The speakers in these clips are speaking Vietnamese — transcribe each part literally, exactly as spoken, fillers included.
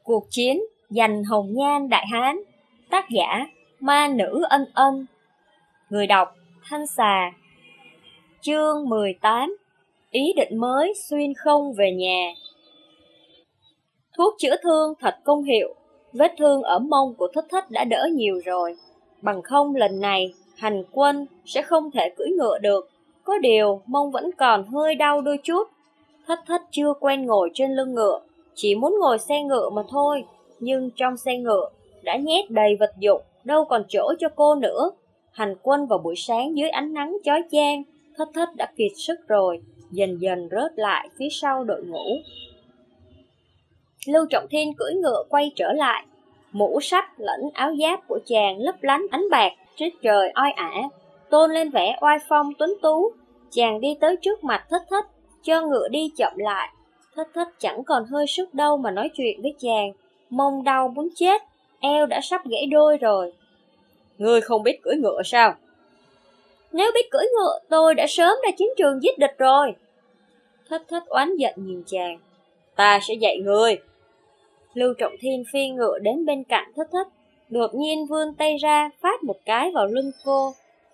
Cuộc chiến giành hồng nhan đại hán. Tác giả Ma Nữ Ân Ân. Người đọc Thanh Xà. Chương mười tám. Ý định mới xuyên không về nhà. Thuốc chữa thương thật công hiệu. Vết thương ở mông của Thất Thất đã đỡ nhiều rồi. Bằng không lần này hành quân sẽ không thể cưỡi ngựa được. Có điều mông vẫn còn hơi đau đôi chút. Thất Thất chưa quen ngồi trên lưng ngựa, chỉ muốn ngồi xe ngựa mà thôi. Nhưng trong xe ngựa đã nhét đầy vật dụng, đâu còn chỗ cho cô nữa. Hành quân vào buổi sáng dưới ánh nắng chói chang, Thất Thất đã kiệt sức rồi, dần dần rớt lại phía sau đội ngũ. Lưu Trọng Thiên cưỡi ngựa quay trở lại, mũ sắt lẫn áo giáp của chàng lấp lánh ánh bạc trên trời oi ả, tôn lên vẻ oai phong tuấn tú. Chàng đi tới trước mặt Thất Thất, cho ngựa đi chậm lại. Thất Thất chẳng còn hơi sức đâu mà nói chuyện với chàng, mông đau muốn chết, eo đã sắp gãy đôi rồi. Ngươi không biết cưỡi ngựa sao? Nếu biết cưỡi ngựa, tôi đã sớm ra chiến trường giết địch rồi. Thất Thất oán giận nhìn chàng. Ta sẽ dạy ngươi. Lưu Trọng Thiên phi ngựa đến bên cạnh Thất Thất, đột nhiên vươn tay ra phát một cái vào lưng cô.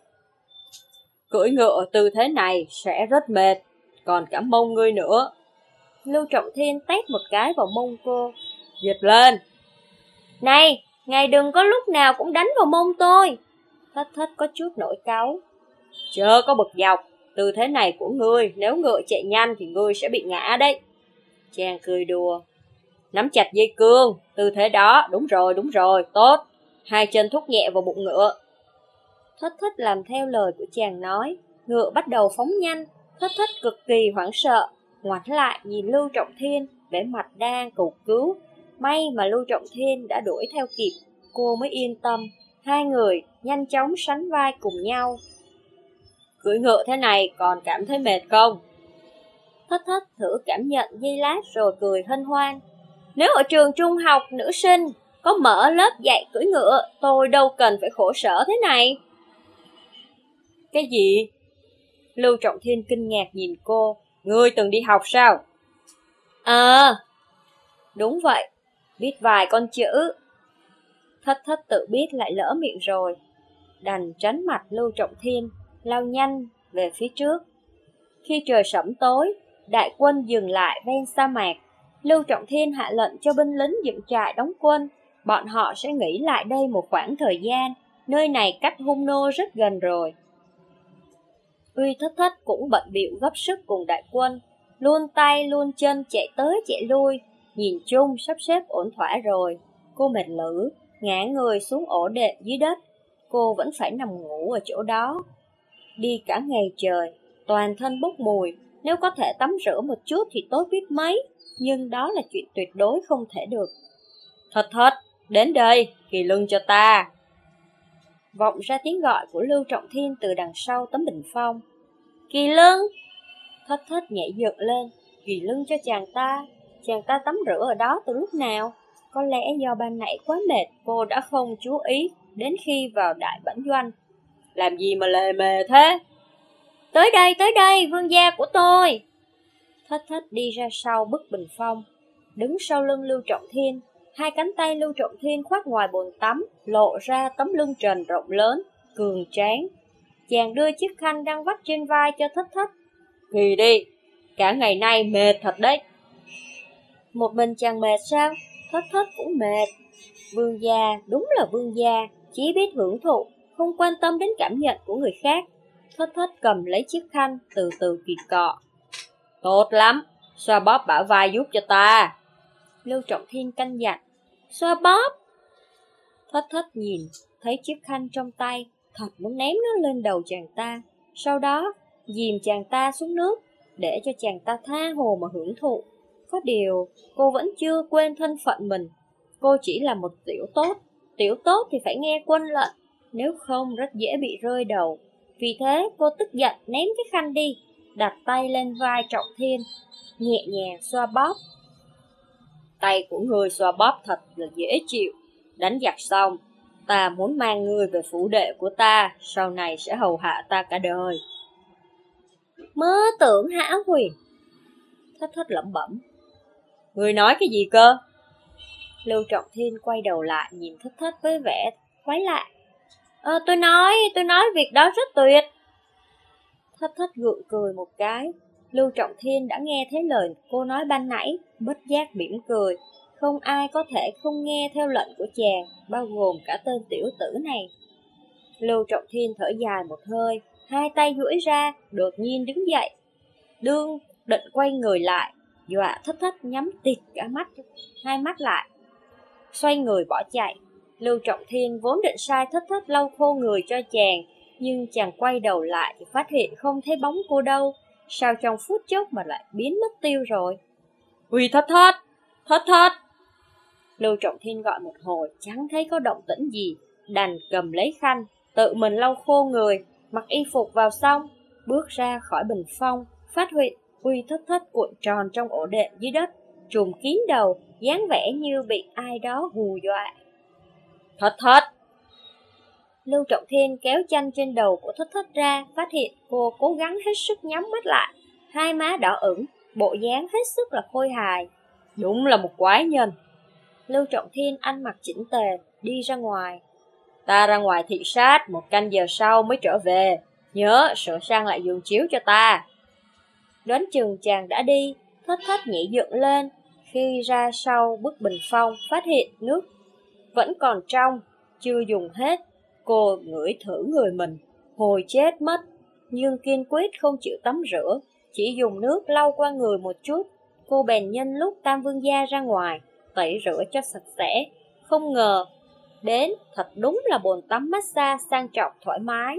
Cưỡi ngựa tư thế này sẽ rất mệt, còn cả mông ngươi nữa. Lưu Trọng Thiên tét một cái vào mông cô. Dịch lên. Này, ngài đừng có lúc nào cũng đánh vào mông tôi. Thất Thất có chút nổi cáu. Chớ có bực dọc, tư thế này của ngươi, nếu ngựa chạy nhanh thì ngươi sẽ bị ngã đấy. Chàng cười đùa. Nắm chặt dây cương, tư thế đó, đúng rồi, đúng rồi, tốt. Hai chân thúc nhẹ vào bụng ngựa. Thất Thất làm theo lời của chàng nói, ngựa bắt đầu phóng nhanh. Thất Thất cực kỳ hoảng sợ, ngoảnh lại nhìn Lưu Trọng Thiên, vẻ mặt đang cầu cứu. May mà Lưu Trọng Thiên đã đuổi theo kịp, cô mới yên tâm. Hai người nhanh chóng sánh vai cùng nhau. Cưỡi ngựa thế này còn cảm thấy mệt không? Thất Thất thử cảm nhận giây lát rồi cười hân hoan. Nếu ở trường trung học nữ sinh có mở lớp dạy cưỡi ngựa, tôi đâu cần phải khổ sở thế này. Cái gì? Lưu Trọng Thiên kinh ngạc nhìn cô. Ngươi từng đi học sao? À, đúng vậy, biết vài con chữ. Thất Thất tự biết lại lỡ miệng rồi, đành tránh mặt Lưu Trọng Thiên, lao nhanh về phía trước. Khi trời sẫm tối, đại quân dừng lại ven sa mạc. Lưu Trọng Thiên hạ lệnh cho binh lính dựng trại đóng quân. Bọn họ sẽ nghỉ lại đây một khoảng thời gian, nơi này cách Hung Nô rất gần rồi. Uy Thất Thất cũng bận bịu gấp sức cùng đại quân, luôn tay luôn chân chạy tới chạy lui. Nhìn chung sắp xếp ổn thỏa rồi, cô mệt lử, ngã người xuống ổ đệm dưới đất. Cô vẫn phải nằm ngủ ở chỗ đó. Đi cả ngày trời, toàn thân bốc mùi. Nếu có thể tắm rửa một chút thì tốt biết mấy, nhưng đó là chuyện tuyệt đối không thể được. Thất Thất, đến đây, kỳ lưng cho ta. Vọng ra tiếng gọi của Lưu Trọng Thiên từ đằng sau tấm bình phong. Kỳ lưng! Thất Thất nhảy dựng lên. Kỳ lưng cho chàng ta. Chàng ta tắm rửa ở đó từ lúc nào? Có lẽ do ban nãy quá mệt, cô đã không chú ý đến khi vào đại bản doanh. Làm gì mà lề mề thế? Tới đây, tới đây, vương gia của tôi. Thất Thất đi ra sau bức bình phong, đứng sau lưng Lưu Trọng Thiên. Hai cánh tay Lưu Trọng Thiên khoác ngoài bồn tắm, lộ ra tấm lưng trần rộng lớn, cường tráng. Chàng đưa chiếc khăn đang vắt trên vai cho Thất Thất. Kỳ đi, cả ngày nay mệt thật đấy. Một mình chàng mệt sao? Thất Thất cũng mệt. Vương gia, đúng là vương gia, chỉ biết hưởng thụ, không quan tâm đến cảm nhận của người khác. Thất Thất cầm lấy chiếc khăn, từ từ kỳ cọ. Tốt lắm, xoa bóp bả vai giúp cho ta. Lưu Trọng Thiên căn dặn. Xoa bóp. Thất Thất nhìn, thấy chiếc khăn trong tay, thật muốn ném nó lên đầu chàng ta. Sau đó, dìm chàng ta xuống nước, để cho chàng ta tha hồ mà hưởng thụ. Có điều, cô vẫn chưa quên thân phận mình. Cô chỉ là một tiểu tốt. Tiểu tốt thì phải nghe quân lệnh, nếu không rất dễ bị rơi đầu. Vì thế, cô tức giận ném cái khăn đi, đặt tay lên vai Trọng Thiên, nhẹ nhàng xoa bóp. Tay của ngươi xoa bóp thật là dễ chịu. Đánh giặc xong, ta muốn mang ngươi về phủ đệ của ta, sau này sẽ hầu hạ ta cả đời. Mơ tưởng hão huyền. Thất Thất lẩm bẩm. Ngươi nói cái gì cơ? Lưu Trọng Thiên quay đầu lại nhìn Thất Thất với vẻ quái lạ. Ờ, tôi nói, tôi nói việc đó rất tuyệt. Thất Thất gượng cười một cái. Lưu Trọng Thiên đã nghe thấy lời cô nói ban nãy, bất giác mỉm cười. Không ai có thể không nghe theo lệnh của chàng, bao gồm cả tên tiểu tử này. Lưu Trọng Thiên thở dài một hơi, hai tay duỗi ra, đột nhiên đứng dậy. Đương định quay người lại, dọa Thất Thất nhắm tịt cả mắt, hai mắt lại. Xoay người bỏ chạy. Lưu Trọng Thiên vốn định sai Thất Thất lau khô người cho chàng, nhưng chàng quay đầu lại thì phát hiện không thấy bóng cô đâu. Sao trong phút chốc mà lại biến mất tiêu rồi? Uy Thất Thất! Thất Thất! Lưu Trọng Thiên gọi một hồi, chẳng thấy có động tĩnh gì, đành cầm lấy khăn, tự mình lau khô người, mặc y phục vào xong, bước ra khỏi bình phong, phát hiện Uy Thất Thất cuộn tròn trong ổ đệm dưới đất, trùm kín đầu, dáng vẻ như bị ai đó hù dọa. Thất Thất! Lưu Trọng Thiên kéo chăn trên đầu của Thất Thất ra, phát hiện cô cố gắng hết sức nhắm mắt lại, hai má đỏ ửng, bộ dáng hết sức là khôi hài. Đúng là một quái nhân. Lưu Trọng Thiên ăn mặc chỉnh tề, đi ra ngoài. Ta ra ngoài thị sát, một canh giờ sau mới trở về. Nhớ sửa sang lại giường chiếu cho ta. Đoán chừng chàng đã đi, Thất Thất nhảy dựng lên. Khi ra sau bức bình phong, phát hiện nước vẫn còn trong, chưa dùng hết. Cô ngửi thử người mình, hồi chết mất, nhưng kiên quyết không chịu tắm rửa, chỉ dùng nước lau qua người một chút. Cô bèn nhân lúc Tam Vương gia ra ngoài, tẩy rửa cho sạch sẽ. Không ngờ, đến thật đúng là bồn tắm massage sang trọng thoải mái.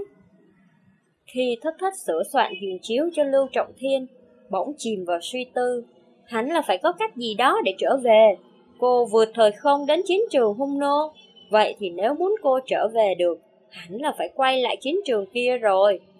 Khi Thất Thất sửa soạn giường chiếu cho Lưu Trọng Thiên, bỗng chìm vào suy tư. Hắn là phải có cách gì đó để trở về. Cô vượt thời không đến chiến trường hung nô. Vậy thì nếu muốn cô trở về được, hẳn là phải quay lại chiến trường kia rồi.